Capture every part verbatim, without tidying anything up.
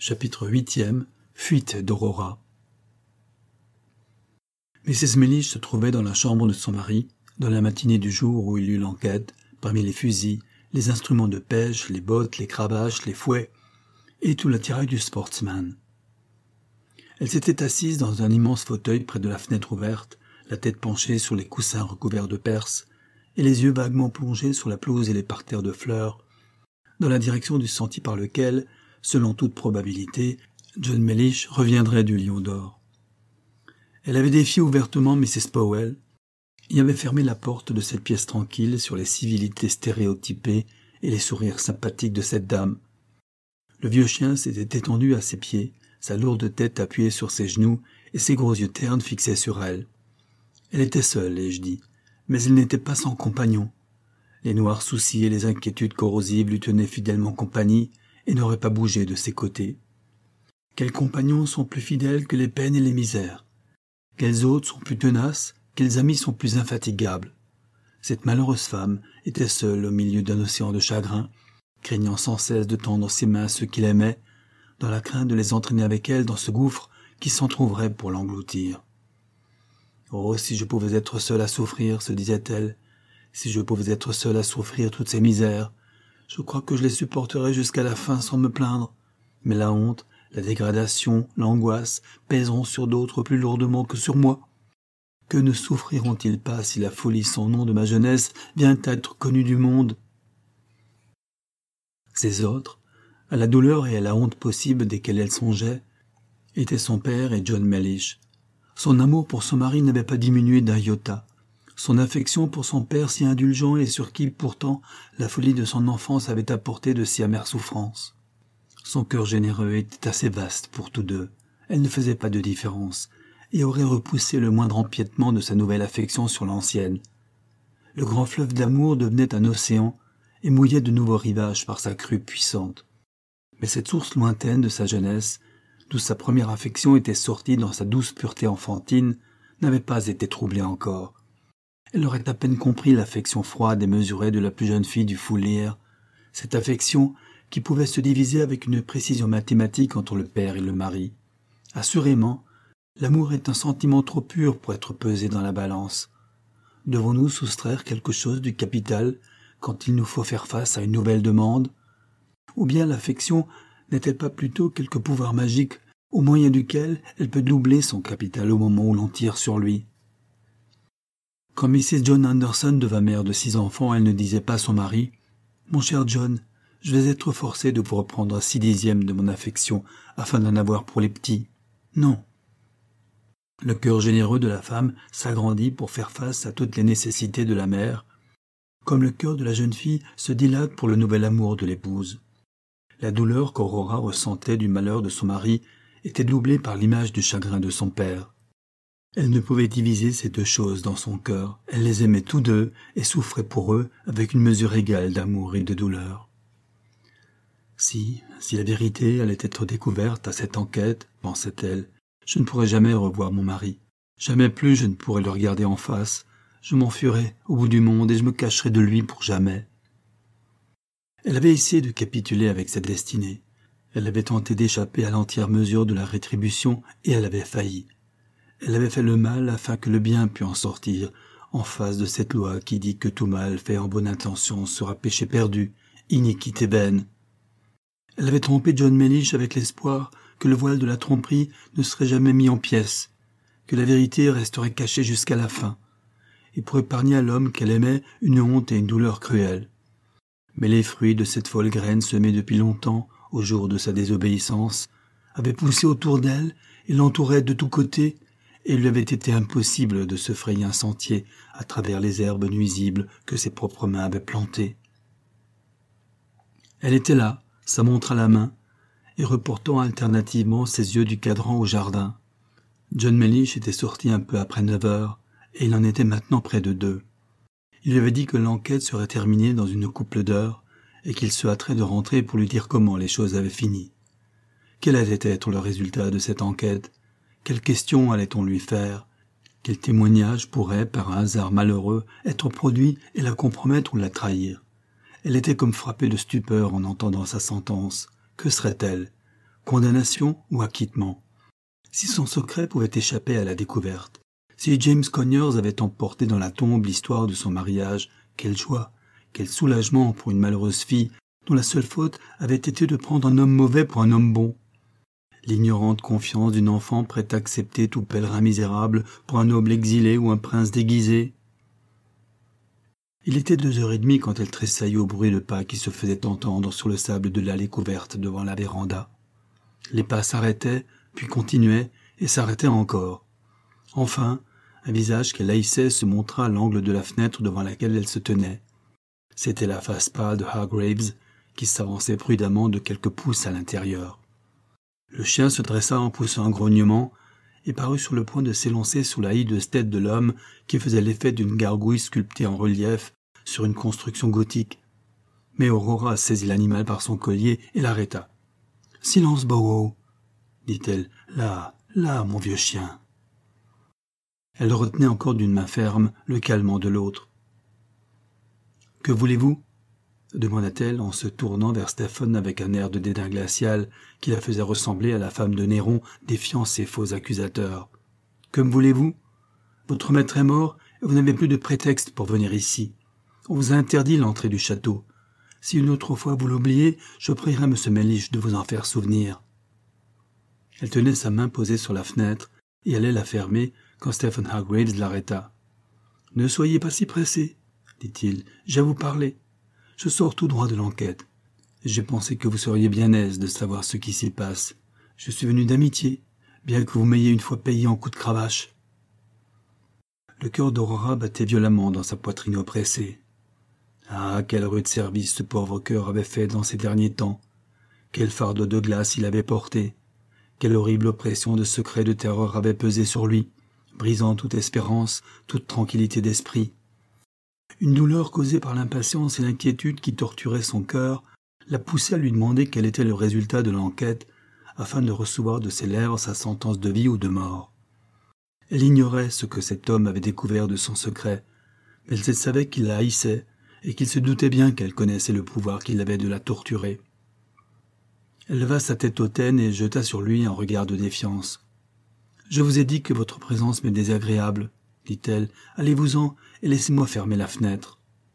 Chapitre huitième. Fuite d'Aurora. missus Mellish se trouvait dans la chambre de son mari, dans la matinée du jour où il eut l'enquête, parmi les fusils, les instruments de pêche, les bottes, les cravaches, les fouets, et tout l'attirail du sportsman. Elle s'était assise dans un immense fauteuil près de la fenêtre ouverte, la tête penchée sur les coussins recouverts de perse, et les yeux vaguement plongés sur la pelouse et les parterres de fleurs, dans la direction du sentier par lequel, selon toute probabilité, John Mellish reviendrait du Lion d'Or. Elle avait défié ouvertement missus Powell et avait fermé la porte de cette pièce tranquille sur les civilités stéréotypées et les sourires sympathiques de cette dame. Le vieux chien s'était étendu à ses pieds, sa lourde tête appuyée sur ses genoux et ses gros yeux ternes fixés sur elle. Elle était seule, ai-je dit, mais elle n'était pas sans compagnon. Les noirs soucis et les inquiétudes corrosives lui tenaient fidèlement compagnie et n'auraient pas bougé de ses côtés. Quels compagnons sont plus fidèles que les peines et les misères? Quels autres sont plus tenaces? Quels amis sont plus infatigables? Cette malheureuse femme était seule au milieu d'un océan de chagrin, craignant sans cesse de tendre ses mains à ceux qui l'aimaient, dans la crainte de les entraîner avec elle dans ce gouffre qui s'entr'ouvrait pour l'engloutir. « Oh, si je pouvais être seule à souffrir, se disait-elle, si je pouvais être seule à souffrir toutes ces misères, je crois que je les supporterais jusqu'à la fin sans me plaindre. Mais la honte, la dégradation, l'angoisse pèseront sur d'autres plus lourdement que sur moi. Que ne souffriront-ils pas si la folie sans nom de ma jeunesse vient à être connue du monde? » Ces autres, à la douleur et à la honte possible desquelles elle songeait, étaient son père et John Mellish. Son amour pour son mari n'avait pas diminué d'un iota. Son affection pour son père si indulgent et sur qui, pourtant, la folie de son enfance avait apporté de si amères souffrances. Son cœur généreux était assez vaste pour tous deux. Elle ne faisait pas de différence et aurait repoussé le moindre empiètement de sa nouvelle affection sur l'ancienne. Le grand fleuve d'amour devenait un océan et mouillait de nouveaux rivages par sa crue puissante. Mais cette source lointaine de sa jeunesse, d'où sa première affection était sortie dans sa douce pureté enfantine, n'avait pas été troublée encore. Elle aurait à peine compris l'affection froide et mesurée de la plus jeune fille du Fool Air, cette affection qui pouvait se diviser avec une précision mathématique entre le père et le mari. Assurément, l'amour est un sentiment trop pur pour être pesé dans la balance. Devons-nous soustraire quelque chose du capital quand il nous faut faire face à une nouvelle demande? Ou bien l'affection n'est-elle pas plutôt quelque pouvoir magique au moyen duquel elle peut doubler son capital au moment où l'on tire sur lui? Quand missus John Anderson devint mère de six enfants, elle ne disait pas à son mari « Mon cher John, je vais être forcée de vous reprendre un six dixième de mon affection afin d'en avoir pour les petits. » Non. Le cœur généreux de la femme s'agrandit pour faire face à toutes les nécessités de la mère, comme le cœur de la jeune fille se dilate pour le nouvel amour de l'épouse. La douleur qu'Aurora ressentait du malheur de son mari était doublée par l'image du chagrin de son père. Elle ne pouvait diviser ces deux choses dans son cœur. Elle les aimait tous deux et souffrait pour eux avec une mesure égale d'amour et de douleur. Si, si la vérité allait être découverte à cette enquête, pensait-elle, je ne pourrais jamais revoir mon mari. Jamais plus je ne pourrais le regarder en face. Je m'enfuirais au bout du monde et je me cacherais de lui pour jamais. Elle avait essayé de capituler avec sa destinée. Elle avait tenté d'échapper à l'entière mesure de la rétribution et elle avait failli. Elle avait fait le mal afin que le bien pût en sortir, en face de cette loi qui dit que tout mal fait en bonne intention sera péché perdu, iniquité vaine. Elle avait trompé John Mellish avec l'espoir que le voile de la tromperie ne serait jamais mis en pièces, que la vérité resterait cachée jusqu'à la fin, et pour épargner à l'homme qu'elle aimait une honte et une douleur cruelles. Mais les fruits de cette folle graine semée depuis longtemps, au jour de sa désobéissance, avaient poussé autour d'elle et l'entouraient de tous côtés, et il lui avait été impossible de se frayer un sentier à travers les herbes nuisibles que ses propres mains avaient plantées. Elle était là, sa montre à la main, et reportant alternativement ses yeux du cadran au jardin. John Mellish était sorti un peu après neuf heures, et il en était maintenant près de deux. Il lui avait dit que l'enquête serait terminée dans une couple d'heures, et qu'il se hâterait de rentrer pour lui dire comment les choses avaient fini. Quel allait être le résultat de cette enquête? Quelles questions allait-on lui faire? Quel témoignage pourrait, par un hasard malheureux, être produit et la compromettre ou la trahir? Elle était comme frappée de stupeur en entendant sa sentence. Que serait-elle? condamnation ou acquittement. Si son secret pouvait échapper à la découverte, si James Conyers avait emporté dans la tombe l'histoire de son mariage, quelle joie, quel soulagement pour une malheureuse fille dont la seule faute avait été de prendre un homme mauvais pour un homme bon. L'ignorante confiance d'une enfant prête à accepter tout pèlerin misérable pour un noble exilé ou un prince déguisé. Il était deux heures et demie quand elle tressaillit au bruit de pas qui se faisaient entendre sur le sable de l'allée couverte devant la véranda. Les pas s'arrêtaient, puis continuaient, et s'arrêtaient encore. Enfin, un visage qu'elle haïssait se montra à l'angle de la fenêtre devant laquelle elle se tenait. C'était la face pâle de Hargraves, qui s'avançait prudemment de quelques pouces à l'intérieur. Le chien se dressa en poussant un grognement et parut sur le point de s'élancer sous la hideuse tête de l'homme qui faisait l'effet d'une gargouille sculptée en relief sur une construction gothique. Mais Aurora saisit l'animal par son collier et l'arrêta. « Silence, Bowo !» dit-elle. « Là, là, mon vieux chien !» Elle le retenait encore d'une main ferme, le calmant de l'autre. « Que voulez-vous » demanda-t-elle en se tournant vers Stephen avec un air de dédain glacial qui la faisait ressembler à la femme de Néron défiant ses faux accusateurs. « Que me voulez-vous ? Votre maître est mort et vous n'avez plus de prétexte pour venir ici. On vous a interdit l'entrée du château. Si une autre fois vous l'oubliez, je prierai M. Mellish de vous en faire souvenir. » Elle tenait sa main posée sur la fenêtre et allait la fermer quand Stephen Hargraves l'arrêta. « Ne soyez pas si pressé, dit-il, j'ai à vous parler. Je sors tout droit de l'enquête. J'ai pensé que vous seriez bien aise de savoir ce qui s'y passe. Je suis venu d'amitié, bien que vous m'ayez une fois payé en coups de cravache. » Le cœur d'Aurora battait violemment dans sa poitrine oppressée. Ah, quel rude service ce pauvre cœur avait fait dans ces derniers temps. Quel fardeau de glace il avait porté. Quelle horrible oppression de secrets de terreur avait pesé sur lui, brisant toute espérance, toute tranquillité d'esprit. Une douleur causée par l'impatience et l'inquiétude qui torturaient son cœur la poussait à lui demander quel était le résultat de l'enquête, afin de recevoir de ses lèvres sa sentence de vie ou de mort. Elle ignorait ce que cet homme avait découvert de son secret, mais elle savait qu'il la haïssait et qu'il se doutait bien qu'elle connaissait le pouvoir qu'il avait de la torturer. Elle leva sa tête hautaine et jeta sur lui un regard de défiance. « Je vous ai dit que votre présence m'est désagréable, » dit-elle. « Allez-vous-en et laissez-moi fermer la fenêtre. »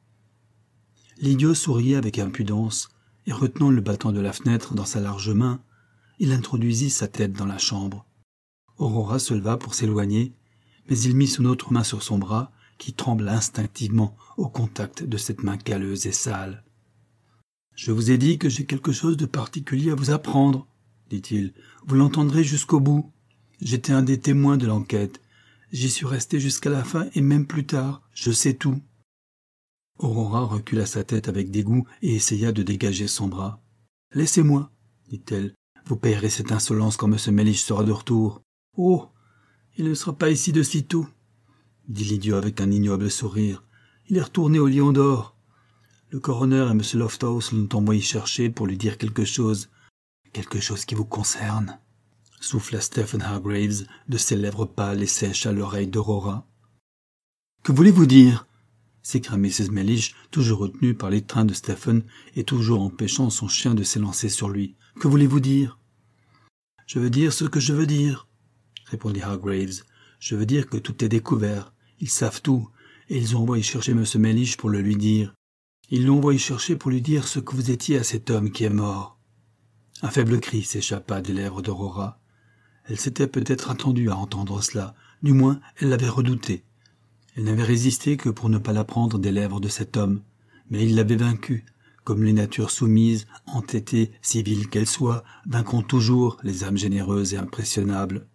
L'idiot souriait avec impudence et, retenant le battant de la fenêtre dans sa large main, il introduisit sa tête dans la chambre. Aurora se leva pour s'éloigner, mais il mit son autre main sur son bras, qui trembla instinctivement au contact de cette main calleuse et sale. « Je vous ai dit que j'ai quelque chose de particulier à vous apprendre, » dit-il. « Vous l'entendrez jusqu'au bout. J'étais un des témoins de l'enquête. J'y suis resté jusqu'à la fin et même plus tard. Je sais tout. » Aurora recula sa tête avec dégoût et essaya de dégager son bras. « Laissez-moi, » dit-elle. « Vous payerez cette insolence quand M. Mellish sera de retour. »« Oh, il ne sera pas ici de sitôt, » dit l'idiot avec un ignoble sourire. « Il est retourné au Lion d'Or. Le coroner et M. Lofthouse l'ont envoyé chercher pour lui dire quelque chose. Quelque chose qui vous concerne. » souffla Stephen Hargraves de ses lèvres pâles et sèches à l'oreille d'Aurora. « Que voulez-vous dire ?» s'écria missus Mellish, toujours retenue par l'étreint de Stephen et toujours empêchant son chien de s'élancer sur lui. « Que voulez-vous dire ?»« Je veux dire ce que je veux dire, » répondit Hargraves. « Je veux dire que tout est découvert. Ils savent tout, et ils ont envoyé chercher M. Mellish pour le lui dire. Ils l'ont envoyé chercher pour lui dire ce que vous étiez à cet homme qui est mort. » Un faible cri s'échappa des lèvres d'Aurora. Elle s'était peut-être attendue à entendre cela, du moins elle l'avait redouté. Elle n'avait résisté que pour ne pas l'apprendre des lèvres de cet homme, mais il l'avait vaincue, comme les natures soumises, entêtées, si viles qu'elles soient, vaincront toujours les âmes généreuses et impressionnables.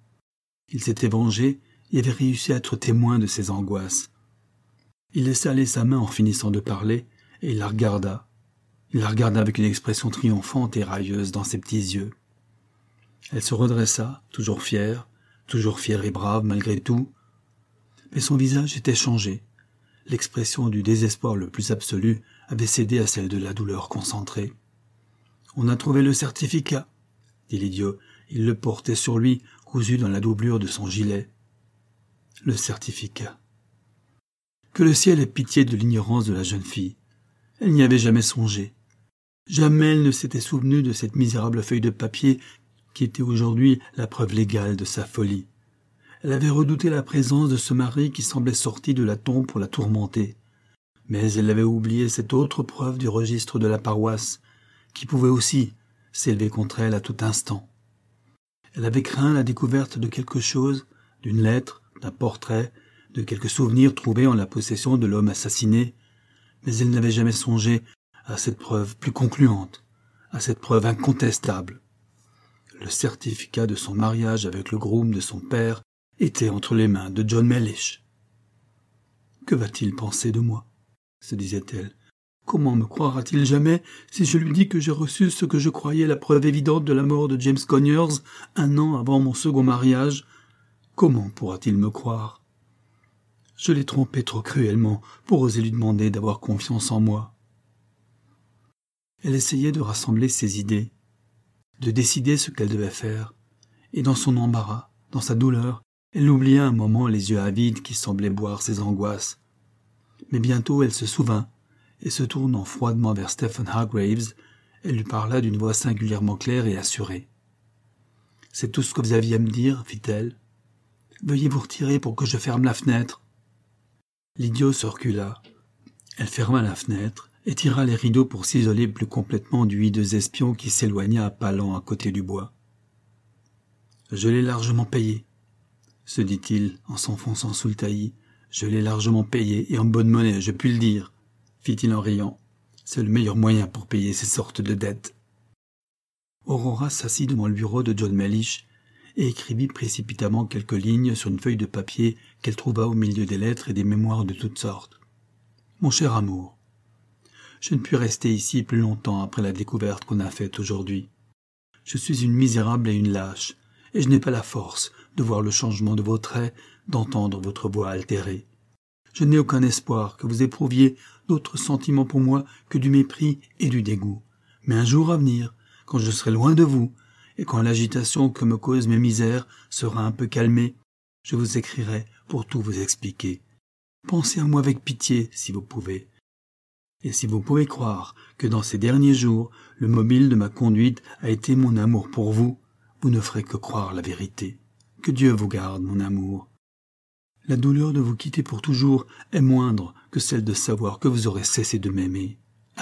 Il s'était vengé et avait réussi à être témoin de ses angoisses. Il laissa aller sa main en finissant de parler, et il la regarda. Il la regarda avec une expression triomphante et railleuse dans ses petits yeux. Elle se redressa, toujours fière, toujours fière et brave malgré tout. Mais son visage était changé. L'expression du désespoir le plus absolu avait cédé à celle de la douleur concentrée. « On a trouvé le certificat, » dit l'idiot. Il le portait sur lui, cousu dans la doublure de son gilet. Le certificat. Que le ciel ait pitié de l'ignorance de la jeune fille. Elle n'y avait jamais songé. Jamais elle ne s'était souvenue de cette misérable feuille de papier qui était aujourd'hui la preuve légale de sa folie. Elle avait redouté la présence de ce mari qui semblait sorti de la tombe pour la tourmenter. Mais elle avait oublié cette autre preuve du registre de la paroisse, qui pouvait aussi s'élever contre elle à tout instant. Elle avait craint la découverte de quelque chose, d'une lettre, d'un portrait, de quelques souvenirs trouvés en la possession de l'homme assassiné, mais elle n'avait jamais songé à cette preuve plus concluante, à cette preuve incontestable. Le certificat de son mariage avec le groom de son père était entre les mains de John Mellish. « Que va-t-il penser de moi ?» se disait-elle. « Comment me croira-t-il jamais si je lui dis que j'ai reçu ce que je croyais la preuve évidente de la mort de James Conyers un an avant mon second mariage? Comment pourra-t-il me croire? Je l'ai trompé trop cruellement pour oser lui demander d'avoir confiance en moi. » Elle essayait de rassembler ses idées, de décider ce qu'elle devait faire, et dans son embarras, dans sa douleur, elle oublia un moment les yeux avides qui semblaient boire ses angoisses. Mais bientôt elle se souvint, et se tournant froidement vers Stephen Hargraves, elle lui parla d'une voix singulièrement claire et assurée. « C'est tout ce que vous aviez à me dire, fit-elle. Veuillez vous retirer pour que je ferme la fenêtre. » L'idiot se recula. Elle ferma la fenêtre et tira les rideaux pour s'isoler plus complètement du hideux espion qui s'éloigna à pas lents à côté du bois. « Je l'ai largement payé, » se dit-il en s'enfonçant sous le taillis. « Je l'ai largement payé, et en bonne monnaie, je puis le dire, » fit-il en riant. « C'est le meilleur moyen pour payer ces sortes de dettes. » Aurora s'assit devant le bureau de John Mellish et écrivit précipitamment quelques lignes sur une feuille de papier qu'elle trouva au milieu des lettres et des mémoires de toutes sortes. « Mon cher amour, je ne puis rester ici plus longtemps après la découverte qu'on a faite aujourd'hui. Je suis une misérable et une lâche, et je n'ai pas la force de voir le changement de vos traits, d'entendre votre voix altérée. Je n'ai aucun espoir que vous éprouviez d'autres sentiments pour moi que du mépris et du dégoût. Mais un jour à venir, quand je serai loin de vous, et quand l'agitation que me causent mes misères sera un peu calmée, je vous écrirai pour tout vous expliquer. Pensez à moi avec pitié, si vous pouvez. Et si vous pouvez croire que dans ces derniers jours, le mobile de ma conduite a été mon amour pour vous, vous ne ferez que croire la vérité. Que Dieu vous garde, mon amour. La douleur de vous quitter pour toujours est moindre que celle de savoir que vous aurez cessé de m'aimer. Adieu. »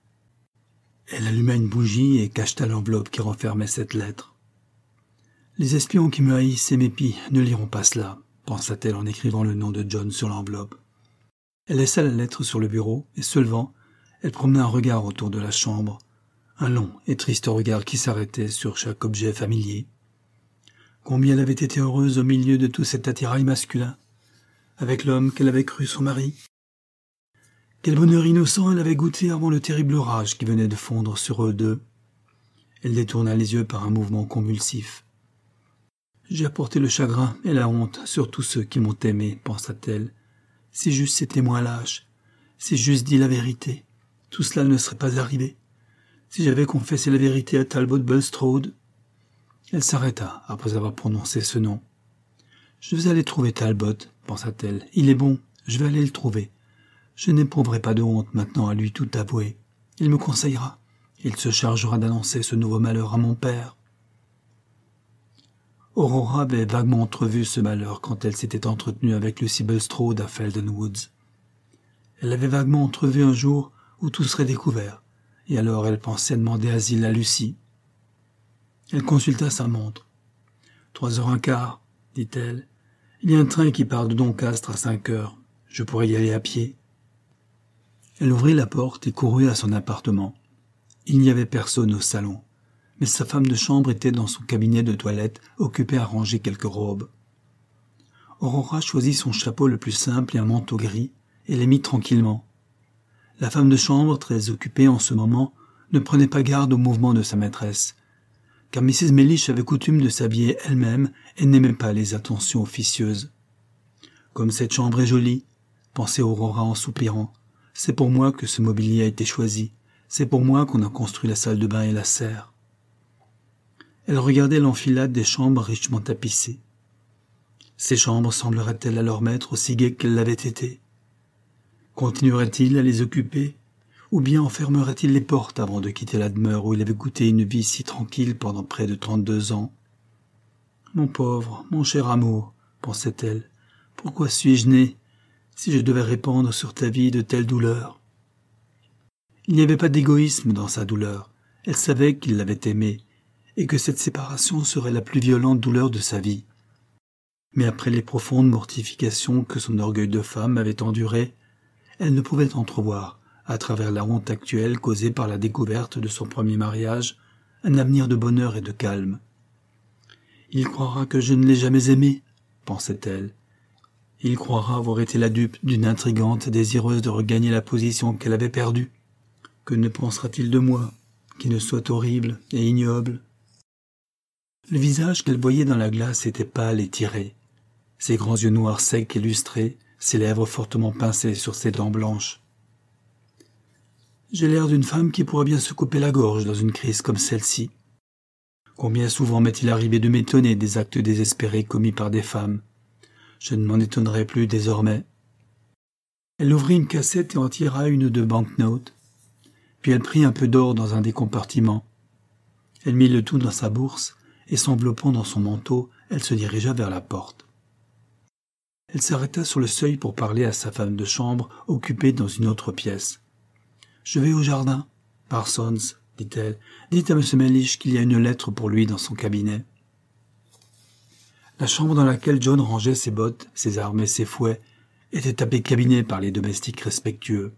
Elle alluma une bougie et cacheta l'enveloppe qui renfermait cette lettre. « Les espions qui me haïssent et m'épient ne liront pas cela, » pensa-t-elle en écrivant le nom de John sur l'enveloppe. Elle laissa la lettre sur le bureau et, se levant, elle promena un regard autour de la chambre, un long et triste regard qui s'arrêtait sur chaque objet familier. Combien elle avait été heureuse au milieu de tout cet attirail masculin, avec l'homme qu'elle avait cru son mari. Quel bonheur innocent elle avait goûté avant le terrible orage qui venait de fondre sur eux deux. Elle détourna les yeux par un mouvement convulsif. « J'ai apporté le chagrin et la honte sur tous ceux qui m'ont aimé, pensa-t-elle. Si j'eusse été moins lâche, si j'eusse dit la vérité, tout cela ne serait pas arrivé. Si j'avais confessé la vérité à Talbot Bulstrode. » Elle s'arrêta après avoir prononcé ce nom. « Je vais aller trouver Talbot, pensa-t-elle. Il est bon, je vais aller le trouver. Je n'éprouverai pas de honte maintenant à lui tout avouer. Il me conseillera. Il se chargera d'annoncer ce nouveau malheur à mon père. » Aurora avait vaguement entrevu ce malheur quand elle s'était entretenue avec Lucy Bulstrode à Felden Woods. Elle l'avait vaguement entrevu un jour où tout serait découvert, et alors elle pensait demander asile à Lucy. Elle consulta sa montre. « Trois heures un quart, dit-elle. Il y a un train qui part de Doncaster à cinq heures. Je pourrais y aller à pied. » Elle ouvrit la porte et courut à son appartement. Il n'y avait personne au salon, mais sa femme de chambre était dans son cabinet de toilette, occupée à ranger quelques robes. Aurora choisit son chapeau le plus simple et un manteau gris, et les mit tranquillement. La femme de chambre, très occupée en ce moment, ne prenait pas garde aux mouvements de sa maîtresse, car Missus Mellish avait coutume de s'habiller elle-même et n'aimait pas les attentions officieuses. « Comme cette chambre est jolie, » pensait Aurora en soupirant, « c'est pour moi que ce mobilier a été choisi, c'est pour moi qu'on a construit la salle de bain et la serre. » Elle regardait l'enfilade des chambres richement tapissées. Ces chambres sembleraient-elles à leur maître aussi gaies qu'elles l'avaient été? Continuerait-il à les occuper, Ou bien enfermerait-il les portes avant de quitter la demeure où il avait goûté une vie si tranquille pendant près de trente-deux ans? Mon pauvre, mon cher amour, pensait-elle, pourquoi suis-je née, si je devais répandre sur ta vie de telles douleurs? Il n'y avait pas d'égoïsme dans sa douleur. Elle savait qu'il l'avait aimée, et que cette séparation serait la plus violente douleur de sa vie. Mais après les profondes mortifications que son orgueil de femme avait endurées, elle ne pouvait entrevoir, à travers la honte actuelle causée par la découverte de son premier mariage, un avenir de bonheur et de calme. « Il croira que je ne l'ai jamais aimé, » pensait-elle. « Il croira avoir été la dupe d'une intrigante désireuse de regagner la position qu'elle avait perdue. Que ne pensera-t-il de moi, qui ne soit horrible et ignoble ?» Le visage qu'elle voyait dans la glace était pâle et tiré. Ses grands yeux noirs secs et lustrés, ses lèvres fortement pincées sur ses dents blanches. « J'ai l'air d'une femme qui pourrait bien se couper la gorge dans une crise comme celle-ci. Combien souvent m'est-il arrivé de m'étonner des actes désespérés commis par des femmes. Je ne m'en étonnerai plus désormais. » Elle ouvrit une cassette et en tira une de banknotes. Puis elle prit un peu d'or dans un des compartiments. Elle mit le tout dans sa bourse et, s'enveloppant dans son manteau, elle se dirigea vers la porte. Elle s'arrêta sur le seuil pour parler à sa femme de chambre, occupée dans une autre pièce. « Je vais au jardin, Parsons, » dit-elle. « Dites à M. Mellish qu'il y a une lettre pour lui dans son cabinet. » La chambre dans laquelle John rangeait ses bottes, ses armes et ses fouets était tapée cabinet par les domestiques respectueux.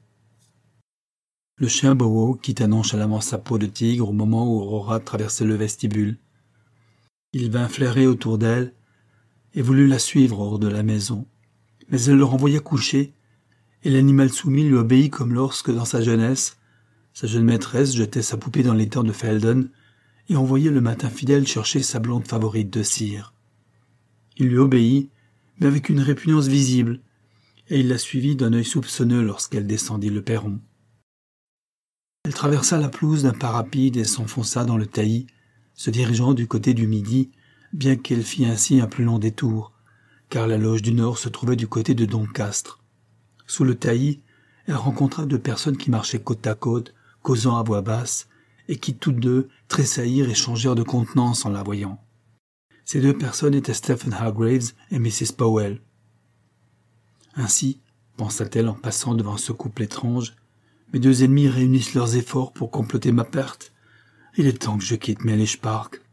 Le chien Bowo quitta nonchalamment sa peau de tigre au moment où Aurora traversait le vestibule. Il vint flairer autour d'elle et voulut la suivre hors de la maison, mais elle le renvoya coucher, et l'animal soumis lui obéit comme lorsque, dans sa jeunesse, sa jeune maîtresse jetait sa poupée dans l'étang de Felden et envoyait le matin fidèle chercher sa blonde favorite de cire. Il lui obéit, mais avec une répugnance visible, et il la suivit d'un œil soupçonneux lorsqu'elle descendit le perron. Elle traversa la pelouse d'un pas rapide et s'enfonça dans le taillis, se dirigeant du côté du midi, bien qu'elle fît ainsi un plus long détour, car la loge du Nord se trouvait du côté de Doncastre. Sous le taillis, elle rencontra deux personnes qui marchaient côte à côte, causant à voix basse, et qui toutes deux tressaillirent et changèrent de contenance en la voyant. Ces deux personnes étaient Stephen Hargraves et missus Powell. Ainsi, pensa-t-elle en passant devant ce couple étrange, mes deux ennemis réunissent leurs efforts pour comploter ma perte. Il est temps que je quitte Mellish Park.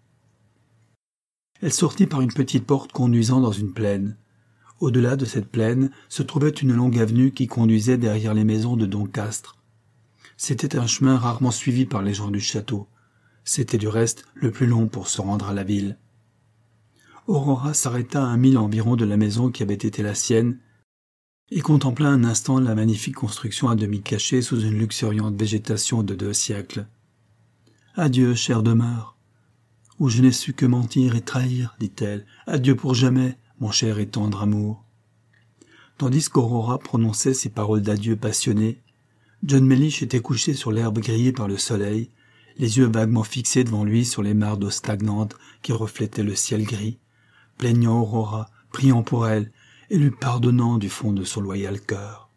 Elle sortit par une petite porte conduisant dans une plaine. Au-delà de cette plaine se trouvait une longue avenue qui conduisait derrière les maisons de Doncastre. C'était un chemin rarement suivi par les gens du château. C'était du reste le plus long pour se rendre à la ville. Aurora s'arrêta à un mille environ de la maison qui avait été la sienne et contempla un instant la magnifique construction à demi cachée sous une luxuriante végétation de deux siècles. « Adieu, chère demeure, où je n'ai su que mentir et trahir, dit-elle. Adieu pour jamais, mon cher et tendre amour. » Tandis qu'Aurora prononçait ces paroles d'adieu passionnées, John Mellish était couché sur l'herbe grillée par le soleil, les yeux vaguement fixés devant lui sur les mares d'eau stagnantes qui reflétaient le ciel gris, plaignant Aurora, priant pour elle et lui pardonnant du fond de son loyal cœur.